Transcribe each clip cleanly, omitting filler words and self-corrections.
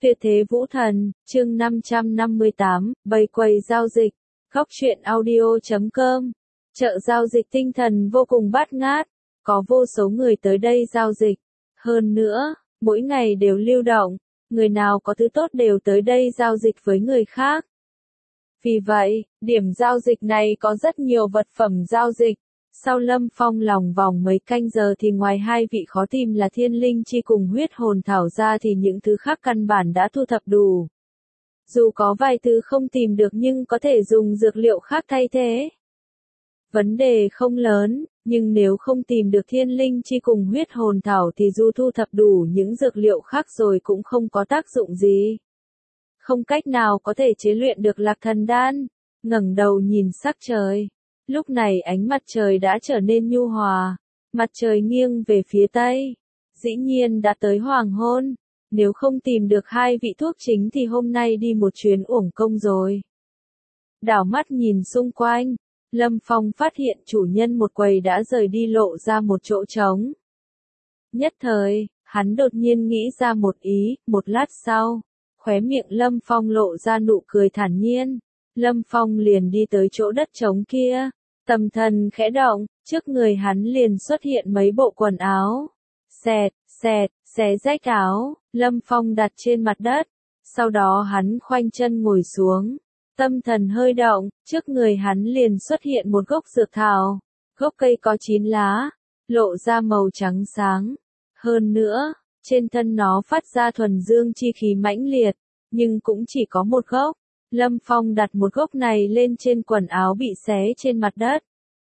Tuyệt thế vũ thần, chương 558, bày quầy giao dịch, góc truyện audio.com. Chợ giao dịch tinh thần vô cùng bát ngát, có vô số người tới đây giao dịch. Hơn nữa, mỗi ngày đều lưu động, người nào có thứ tốt đều tới đây giao dịch với người khác. Vì vậy, điểm giao dịch này có rất nhiều vật phẩm giao dịch. Sau Lâm Phong lòng vòng mấy canh giờ thì ngoài hai vị khó tìm là thiên linh chi cùng huyết hồn thảo ra thì những thứ khác căn bản đã thu thập đủ. Dù có vài thứ không tìm được nhưng có thể dùng dược liệu khác thay thế. Vấn đề không lớn, nhưng nếu không tìm được thiên linh chi cùng huyết hồn thảo thì dù thu thập đủ những dược liệu khác rồi cũng không có tác dụng gì. Không cách nào có thể chế luyện được Lạc Thần Đan. Ngẩng đầu nhìn sắc trời. Lúc này ánh mặt trời đã trở nên nhu hòa, mặt trời nghiêng về phía tây. Dĩ nhiên đã tới hoàng hôn, nếu không tìm được hai vị thuốc chính thì hôm nay đi một chuyến uổng công rồi. Đảo mắt nhìn xung quanh, Lâm Phong phát hiện chủ nhân một quầy đã rời đi lộ ra một chỗ trống. Nhất thời, hắn đột nhiên nghĩ ra một ý, một lát sau, khóe miệng Lâm Phong lộ ra nụ cười thản nhiên. Lâm Phong liền đi tới chỗ đất trống kia, tâm thần khẽ động, trước người hắn liền xuất hiện mấy bộ quần áo. Xẹt, xé rách áo, Lâm Phong đặt trên mặt đất, sau đó hắn khoanh chân ngồi xuống, tâm thần hơi động, trước người hắn liền xuất hiện một gốc dược thảo, gốc cây có 9 lá, lộ ra màu trắng sáng. Hơn nữa, trên thân nó phát ra thuần dương chi khí mãnh liệt, nhưng cũng chỉ có một gốc. Lâm Phong đặt một gốc này lên trên quần áo bị xé trên mặt đất.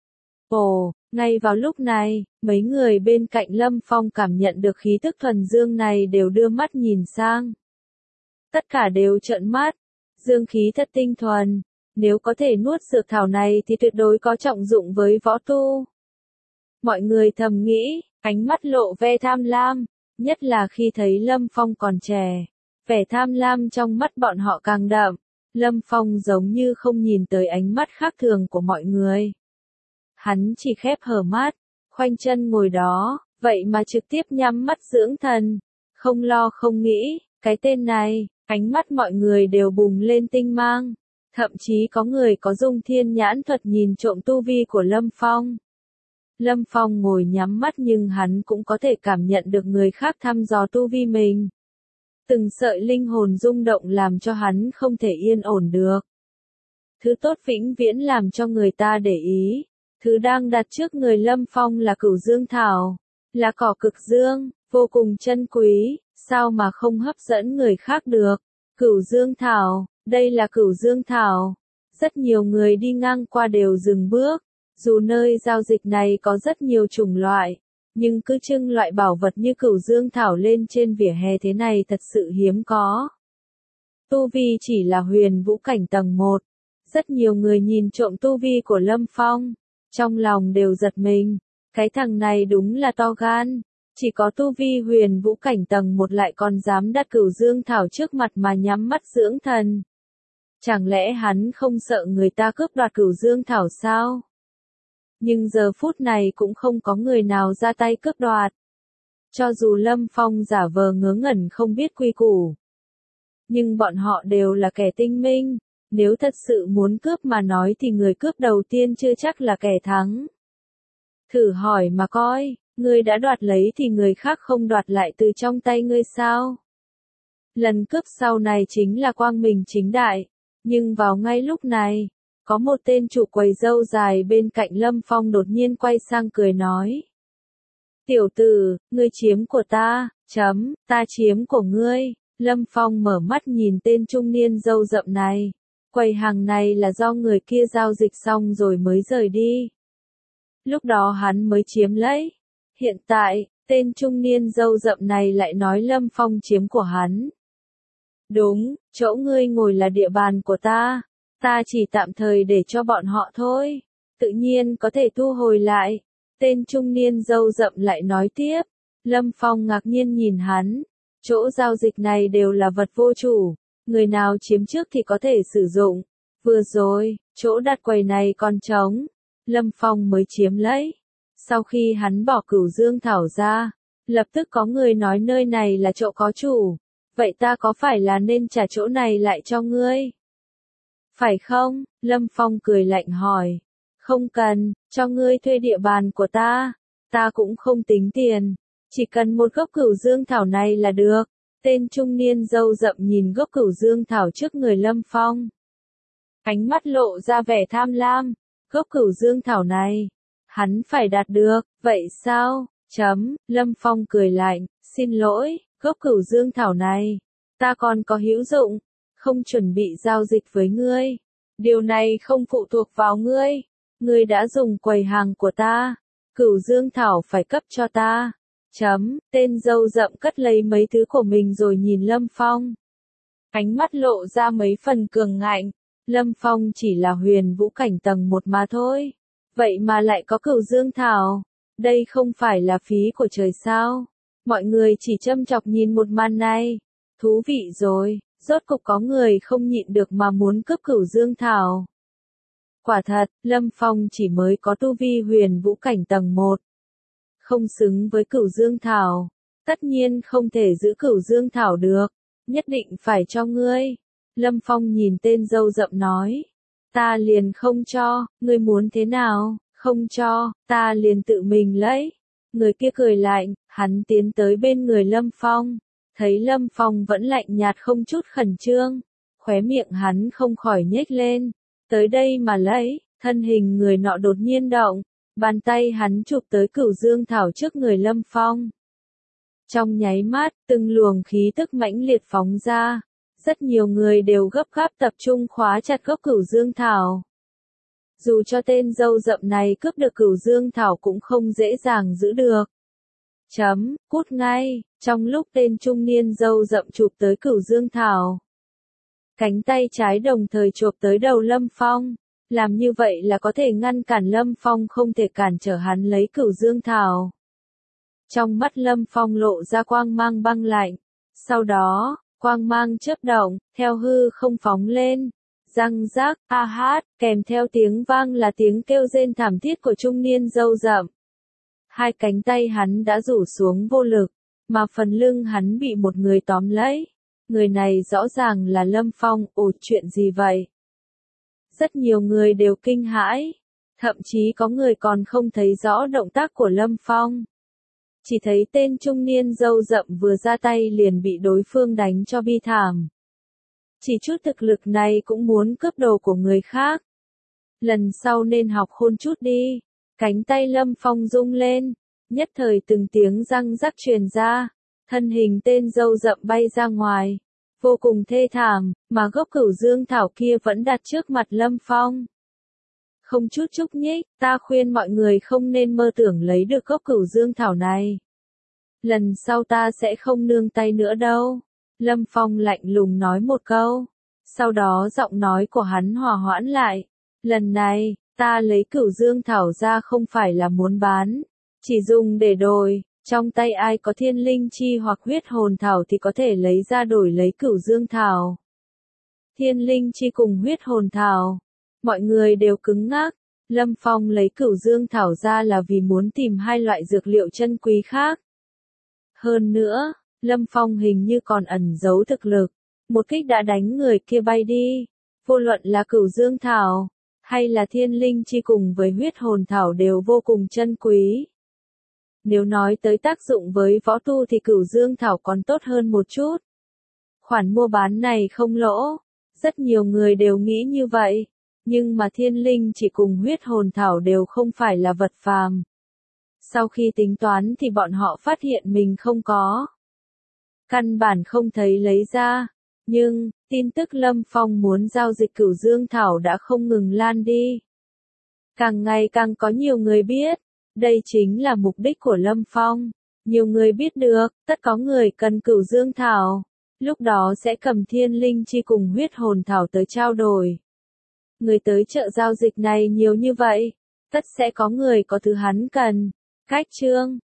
Ồ, ngay vào lúc này, mấy người bên cạnh Lâm Phong cảm nhận được khí tức thuần dương này đều đưa mắt nhìn sang. Tất cả đều trợn mắt, dương khí thật tinh thuần, nếu có thể nuốt dược thảo này thì tuyệt đối có trọng dụng với võ tu. Mọi người thầm nghĩ, ánh mắt lộ vẻ tham lam, nhất là khi thấy Lâm Phong còn trẻ, vẻ tham lam trong mắt bọn họ càng đậm. Lâm Phong giống như không nhìn tới ánh mắt khác thường của mọi người. Hắn chỉ khép hờ mắt, khoanh chân ngồi đó, vậy mà trực tiếp nhắm mắt dưỡng thần. Không lo không nghĩ, cái tên này, ánh mắt mọi người đều bùng lên tinh mang. Thậm chí có người có dung thiên nhãn thuật nhìn trộm tu vi của Lâm Phong. Lâm Phong ngồi nhắm mắt nhưng hắn cũng có thể cảm nhận được người khác thăm dò tu vi mình. Từng sợi linh hồn rung động làm cho hắn không thể yên ổn được. Thứ tốt vĩnh viễn làm cho người ta để ý. Thứ đang đặt trước người Lâm Phong là Cửu Dương Thảo, là cỏ cực dương, vô cùng chân quý, sao mà không hấp dẫn người khác được. Cửu Dương Thảo, đây là Cửu Dương Thảo. Rất nhiều người đi ngang qua đều dừng bước, dù nơi giao dịch này có rất nhiều chủng loại. Nhưng cứ trưng loại bảo vật như Cửu Dương Thảo lên trên vỉa hè thế này thật sự hiếm có. Tu vi chỉ là huyền vũ cảnh tầng 1. Rất nhiều người nhìn trộm tu vi của Lâm Phong, trong lòng đều giật mình. Cái thằng này đúng là to gan, chỉ có tu vi huyền vũ cảnh tầng 1 lại còn dám đặt Cửu Dương Thảo trước mặt mà nhắm mắt dưỡng thần. Chẳng lẽ hắn không sợ người ta cướp đoạt Cửu Dương Thảo sao? Nhưng giờ phút này cũng không có người nào ra tay cướp đoạt. Cho dù Lâm Phong giả vờ ngớ ngẩn không biết quy củ, nhưng bọn họ đều là kẻ tinh minh, nếu thật sự muốn cướp mà nói thì người cướp đầu tiên chưa chắc là kẻ thắng. Thử hỏi mà coi, ngươi đã đoạt lấy thì người khác không đoạt lại từ trong tay ngươi sao? Lần cướp sau này chính là quang minh chính đại, nhưng vào ngay lúc này, có một tên chủ quầy râu dài bên cạnh Lâm Phong đột nhiên quay sang cười nói. Tiểu tử, ngươi chiếm của ta, ta chiếm của ngươi. Lâm Phong mở mắt nhìn tên trung niên râu rậm này. Quầy hàng này là do người kia giao dịch xong rồi mới rời đi. Lúc đó hắn mới chiếm lấy. Hiện tại, tên trung niên râu rậm này lại nói Lâm Phong chiếm của hắn. Đúng, chỗ ngươi ngồi là địa bàn của ta. Ta chỉ tạm thời để cho bọn họ thôi, tự nhiên có thể thu hồi lại. Tên trung niên râu rậm lại nói tiếp. Lâm Phong ngạc nhiên nhìn hắn, chỗ giao dịch này đều là vật vô chủ, người nào chiếm trước thì có thể sử dụng. Vừa rồi, chỗ đặt quầy này còn trống, Lâm Phong mới chiếm lấy. Sau khi hắn bỏ Cửu Dương Thảo ra, lập tức có người nói nơi này là chỗ có chủ. vậy ta có phải là nên trả chỗ này lại cho ngươi? Phải không? Lâm Phong cười lạnh hỏi. Không cần, cho ngươi thuê địa bàn của ta cũng không tính tiền. Chỉ cần một gốc cửu dương thảo này là được. Tên trung niên râu rậm nhìn gốc cửu dương thảo trước người Lâm Phong. Ánh mắt lộ ra vẻ tham lam. Gốc cửu dương thảo này, hắn phải đạt được, vậy sao? Lâm Phong cười lạnh, xin lỗi, gốc cửu dương thảo này, ta còn có hữu dụng, không chuẩn bị giao dịch với ngươi. Điều này không phụ thuộc vào ngươi. Ngươi đã dùng quầy hàng của ta, cửu dương thảo phải cấp cho ta. Tên râu rậm cất lấy mấy thứ của mình rồi nhìn Lâm Phong. Ánh mắt lộ ra mấy phần cường ngạnh. Lâm Phong chỉ là huyền vũ cảnh tầng 1 mà thôi. Vậy mà lại có cửu dương thảo. Đây không phải là phí của trời sao? Mọi người chỉ châm chọc nhìn một màn này. Thú vị rồi, rốt cục có người không nhịn được mà muốn cướp cửu dương thảo. Quả thật, Lâm Phong chỉ mới có tu vi huyền vũ cảnh tầng 1. Không xứng với cửu dương thảo. Tất nhiên không thể giữ cửu dương thảo được. Nhất định phải cho ngươi. Lâm Phong nhìn tên râu rậm nói. Ta liền không cho, ngươi muốn thế nào? Không cho, ta liền tự mình lấy. Người kia cười lạnh, hắn tiến tới bên người Lâm Phong. Thấy Lâm Phong vẫn lạnh nhạt không chút khẩn trương. Khóe miệng hắn không khỏi nhếch lên. Tới đây mà lấy, thân hình người nọ đột nhiên động. Bàn tay hắn chụp tới cửu dương thảo trước người Lâm Phong. Trong nháy mắt, từng luồng khí tức mãnh liệt phóng ra. Rất nhiều người đều gấp gáp tập trung khóa chặt gốc cửu dương thảo. Dù cho tên râu rậm này cướp được cửu dương thảo cũng không dễ dàng giữ được. Cút ngay, trong lúc tên trung niên râu rậm chụp tới cửu dương thảo. Cánh tay trái đồng thời chộp tới đầu Lâm Phong. Làm như vậy là có thể ngăn cản Lâm Phong không thể cản trở hắn lấy cửu dương thảo. Trong mắt Lâm Phong lộ ra quang mang băng lạnh. Sau đó, quang mang chớp động, theo hư không phóng lên. Răng rác, a hát, kèm theo tiếng vang là tiếng kêu rên thảm thiết của trung niên râu rậm. Hai cánh tay hắn đã rủ xuống vô lực, mà phần lưng hắn bị một người tóm lấy. Người này rõ ràng là Lâm Phong. Ồ, chuyện gì vậy? Rất nhiều người đều kinh hãi. Thậm chí có người còn không thấy rõ động tác của Lâm Phong. Chỉ thấy tên trung niên râu rậm vừa ra tay liền bị đối phương đánh cho bi thảm. Chỉ chút thực lực này cũng muốn cướp đồ của người khác. Lần sau nên học khôn chút đi. Cánh tay Lâm Phong rung lên. Nhất thời từng tiếng răng rắc truyền ra. Thân hình tên râu rậm bay ra ngoài. Vô cùng thê thảm, mà gốc cửu dương thảo kia vẫn đặt trước mặt Lâm Phong. Không chút nhúc nhích, ta khuyên mọi người không nên mơ tưởng lấy được gốc cửu dương thảo này. Lần sau ta sẽ không nương tay nữa đâu. Lâm Phong lạnh lùng nói một câu. Sau đó giọng nói của hắn hòa hoãn lại. Lần này, ta lấy cửu dương thảo ra không phải là muốn bán. Chỉ dùng để đổi. Trong tay ai có thiên linh chi hoặc huyết hồn thảo thì có thể lấy ra đổi lấy cửu dương thảo. Thiên linh chi cùng huyết hồn thảo. Mọi người đều cứng ngắc. Lâm Phong lấy cửu dương thảo ra là vì muốn tìm hai loại dược liệu chân quý khác. Hơn nữa, Lâm Phong hình như còn ẩn giấu thực lực. Một kích đã đánh người kia bay đi. Vô luận là cửu dương thảo, hay là thiên linh chi cùng với huyết hồn thảo đều vô cùng chân quý. Nếu nói tới tác dụng với võ tu thì cửu dương thảo còn tốt hơn một chút. Khoản mua bán này không lỗ. Rất nhiều người đều nghĩ như vậy. Nhưng mà thiên linh chỉ cùng huyết hồn thảo đều không phải là vật phàm. Sau khi tính toán thì bọn họ phát hiện mình không có. Căn bản không thấy lấy ra. Nhưng, tin tức Lâm Phong muốn giao dịch cửu dương thảo đã không ngừng lan đi. Càng ngày càng có nhiều người biết. Đây chính là mục đích của Lâm Phong. Nhiều người biết được, tất có người cần cửu dương thảo. Lúc đó sẽ cầm thiên linh chi cùng huyết hồn thảo tới trao đổi. Người tới chợ giao dịch này nhiều như vậy. Tất sẽ có người có thứ hắn cần. Cách chương